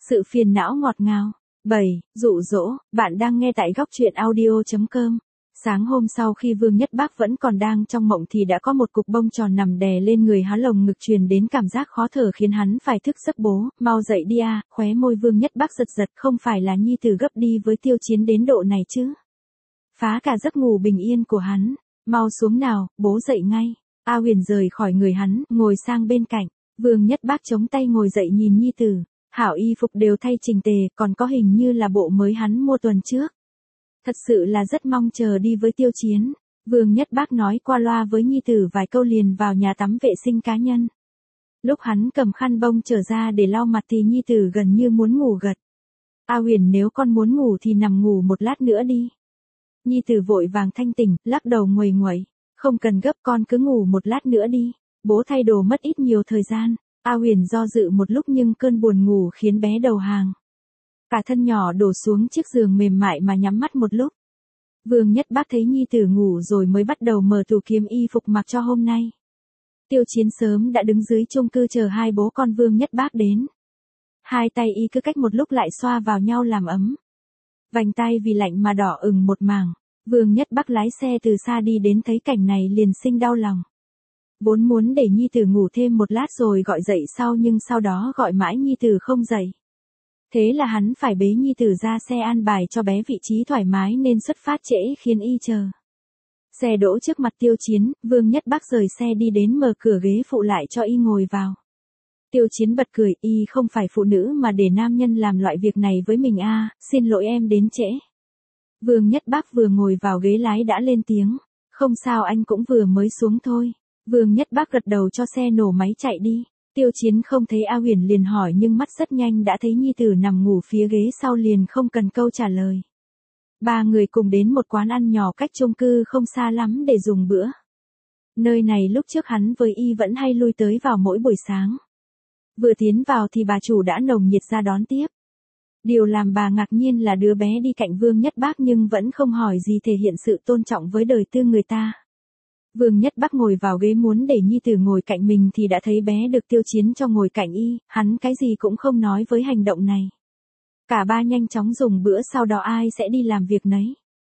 Sự phiền não ngọt ngào. 7. Dụ dỗ, bạn đang nghe tại góc truyện audio.com. Sáng hôm sau khi Vương Nhất Bác vẫn còn đang trong mộng thì đã có một cục bông tròn nằm đè lên người hắn, lồng ngực truyền đến cảm giác khó thở khiến hắn phải thức giấc. Bố, mau dậy đi à, khóe môi Vương Nhất Bác giật giật, không phải là nhi tử gấp đi với Tiêu Chiến đến độ này chứ. Phá cả giấc ngủ bình yên của hắn, mau xuống nào, bố dậy ngay. A Huyền rời khỏi người hắn, ngồi sang bên cạnh, Vương Nhất Bác chống tay ngồi dậy nhìn nhi tử. Hảo y phục đều thay chỉnh tề, còn có hình như là bộ mới hắn mua tuần trước. Thật sự là rất mong chờ đi với Tiêu Chiến. Vương Nhất Bác nói qua loa với nhi tử vài câu liền vào nhà tắm vệ sinh cá nhân. Lúc hắn cầm khăn bông trở ra để lau mặt thì nhi tử gần như muốn ngủ gật. A Huyền, nếu con muốn ngủ thì nằm ngủ một lát nữa đi. Nhi tử vội vàng thanh tỉnh, lắc đầu nguầy nguậy. Không cần gấp, con cứ ngủ một lát nữa đi. Bố thay đồ mất ít nhiều thời gian. A Huyền do dự một lúc nhưng cơn buồn ngủ khiến bé đầu hàng. Cả thân nhỏ đổ xuống chiếc giường mềm mại mà nhắm mắt một lúc. Vương Nhất Bác thấy nhi tử ngủ rồi mới bắt đầu mở tủ kiếm y phục mặc cho hôm nay. Tiêu Chiến sớm đã đứng dưới chung cư chờ hai bố con Vương Nhất Bác đến. Hai tay y cứ cách một lúc lại xoa vào nhau làm ấm. Vành tay vì lạnh mà đỏ ửng một mảng. Vương Nhất Bác lái xe từ xa đi đến thấy cảnh này liền sinh đau lòng. Vốn muốn để nhi tử ngủ thêm một lát rồi gọi dậy sau, nhưng sau đó gọi mãi nhi tử không dậy. Thế là hắn phải bế nhi tử ra xe an bài cho bé vị trí thoải mái nên xuất phát trễ khiến y chờ. Xe đỗ trước mặt Tiêu Chiến, Vương Nhất Bác rời xe đi đến mở cửa ghế phụ lại cho y ngồi vào. Tiêu Chiến bật cười, y không phải phụ nữ mà để nam nhân làm loại việc này với mình à, xin lỗi em đến trễ. Vương Nhất Bác vừa ngồi vào ghế lái đã lên tiếng, không sao, anh cũng vừa mới xuống thôi. Vương Nhất Bác gật đầu cho xe nổ máy chạy đi. Tiêu Chiến không thấy A Huyền liền hỏi nhưng mắt rất nhanh đã thấy nhi tử nằm ngủ phía ghế sau liền không cần câu trả lời. Ba người cùng đến một quán ăn nhỏ cách chung cư không xa lắm để dùng bữa. Nơi này lúc trước hắn với y vẫn hay lui tới vào mỗi buổi sáng. Vừa tiến vào thì bà chủ đã nồng nhiệt ra đón tiếp. Điều làm bà ngạc nhiên là đứa bé đi cạnh Vương Nhất Bác nhưng vẫn không hỏi gì, thể hiện sự tôn trọng với đời tư người ta. Vương Nhất Bác ngồi vào ghế muốn để nhi tử ngồi cạnh mình thì đã thấy bé được Tiêu Chiến cho ngồi cạnh y, hắn cái gì cũng không nói với hành động này. Cả ba nhanh chóng dùng bữa, sau đó ai sẽ đi làm việc nấy.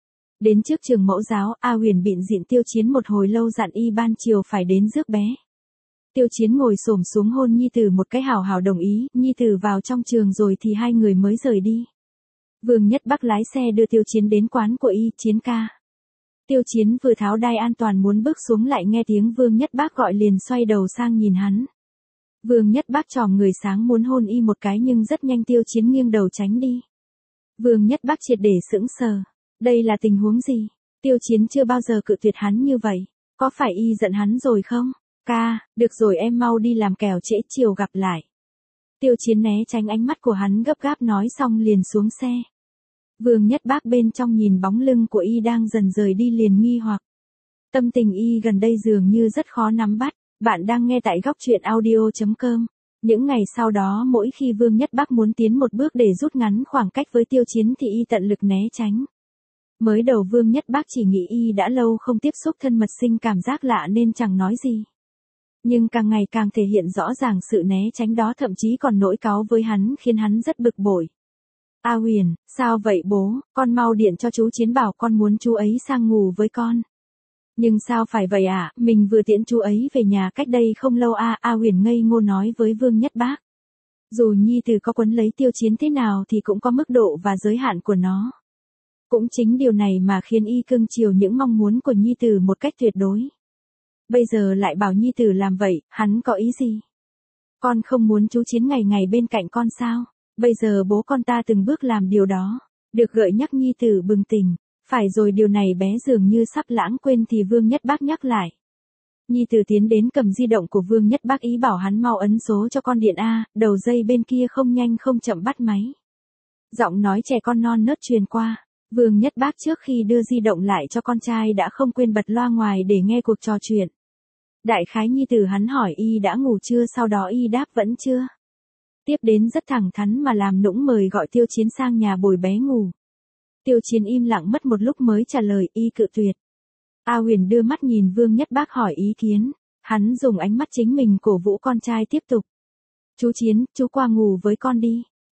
Đến trước trường mẫu giáo, A Huyền bịn rịn Tiêu Chiến một hồi lâu, dặn y ban chiều phải đến rước bé. Tiêu Chiến ngồi xổm xuống hôn nhi tử một cái, hào hào đồng ý. Nhi tử vào trong trường rồi thì hai người mới rời đi. Vương Nhất Bác lái xe đưa Tiêu Chiến đến quán của y. Chiến ca. Tiêu Chiến vừa tháo đai an toàn muốn bước xuống lại nghe tiếng Vương Nhất Bác gọi liền xoay đầu sang nhìn hắn. Vương Nhất Bác tròm người sáng muốn hôn y một cái nhưng rất nhanh Tiêu Chiến nghiêng đầu tránh đi. Vương Nhất Bác triệt để sững sờ. Đây là tình huống gì? Tiêu Chiến chưa bao giờ cự tuyệt hắn như vậy. Có phải y giận hắn rồi không? Ca, được rồi em mau đi làm kẻo trễ chiều gặp lại. Tiêu Chiến né tránh ánh mắt của hắn, gấp gáp nói xong liền xuống xe. Vương Nhất Bác bên trong nhìn bóng lưng của y đang dần rời đi liền nghi hoặc. Tâm tình y gần đây dường như rất khó nắm bắt. Bạn đang nghe tại góc truyện audio.com. Những ngày sau đó mỗi khi Vương Nhất Bác muốn tiến một bước để rút ngắn khoảng cách với Tiêu Chiến thì y tận lực né tránh. Mới đầu Vương Nhất Bác chỉ nghĩ y đã lâu không tiếp xúc thân mật sinh cảm giác lạ nên chẳng nói gì. Nhưng càng ngày càng thể hiện rõ ràng sự né tránh đó, thậm chí còn nổi cáu với hắn khiến hắn rất bực bội. A Huyền, sao vậy bố, con mau điện cho chú Chiến bảo con muốn chú ấy sang ngủ với con. Nhưng sao phải vậy ạ, mình vừa tiễn chú ấy về nhà cách đây không lâu à. A Huyền ngây ngô nói với Vương Nhất Bác. Dù nhi tử có quấn lấy Tiêu Chiến thế nào thì cũng có mức độ và giới hạn của nó. Cũng chính điều này mà khiến y cưng chiều những mong muốn của nhi tử một cách tuyệt đối. Bây giờ lại bảo nhi tử làm vậy, hắn có ý gì? Con không muốn chú Chiến ngày ngày bên cạnh con sao? Bây giờ bố con ta từng bước làm điều đó. Được gợi nhắc nhi tử bừng tỉnh. Phải rồi, điều này bé dường như sắp lãng quên thì Vương Nhất Bác nhắc lại. Nhi tử tiến đến cầm di động của Vương Nhất Bác, ý bảo hắn mau ấn số cho con điện A. Đầu dây bên kia không nhanh không chậm bắt máy. Giọng nói trẻ con non nớt truyền qua. Vương Nhất Bác trước khi đưa di động lại cho con trai đã không quên bật loa ngoài để nghe cuộc trò chuyện. Đại khái nhi tử hắn hỏi y đã ngủ chưa, sau đó y đáp vẫn chưa. Tiếp đến rất thẳng thắn mà làm nũng mời gọi Tiêu Chiến sang nhà bồi bé ngủ. Tiêu Chiến im lặng mất một lúc mới trả lời, y cự tuyệt. A Huyền đưa mắt nhìn Vương Nhất Bác hỏi ý kiến. Hắn dùng ánh mắt chính mình cổ vũ con trai tiếp tục. Chú Chiến, chú qua ngủ với con đi.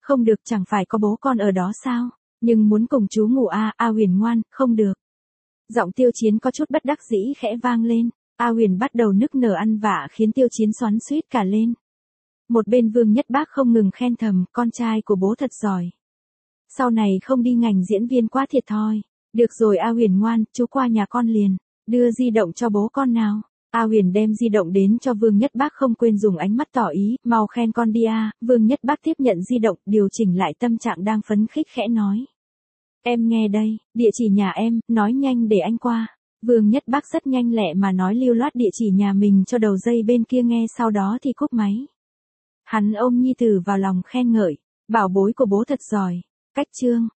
Không được, chẳng phải có bố con ở đó sao? Nhưng muốn cùng chú ngủ à, A Huyền ngoan, không được. Giọng Tiêu Chiến có chút bất đắc dĩ khẽ vang lên. A Huyền bắt đầu nức nở ăn vạ khiến Tiêu Chiến xoắn xuýt cả lên. Một bên Vương Nhất Bác không ngừng khen thầm, con trai của bố thật giỏi. Sau này không đi ngành diễn viên quá thiệt thòi. Được rồi A Huyền ngoan, chú qua nhà con liền. Đưa di động cho bố con nào. A Huyền đem di động đến cho Vương Nhất Bác, không quên dùng ánh mắt tỏ ý, mau khen con đi a. Vương Nhất Bác tiếp nhận di động, điều chỉnh lại tâm trạng đang phấn khích khẽ nói. Em nghe đây, địa chỉ nhà em, nói nhanh để anh qua. Vương Nhất Bác rất nhanh lẹ mà nói lưu loát địa chỉ nhà mình cho đầu dây bên kia nghe, sau đó thì cúp máy. Hắn ôm nhi tử vào lòng khen ngợi, bảo bối của bố thật giỏi. Cách chương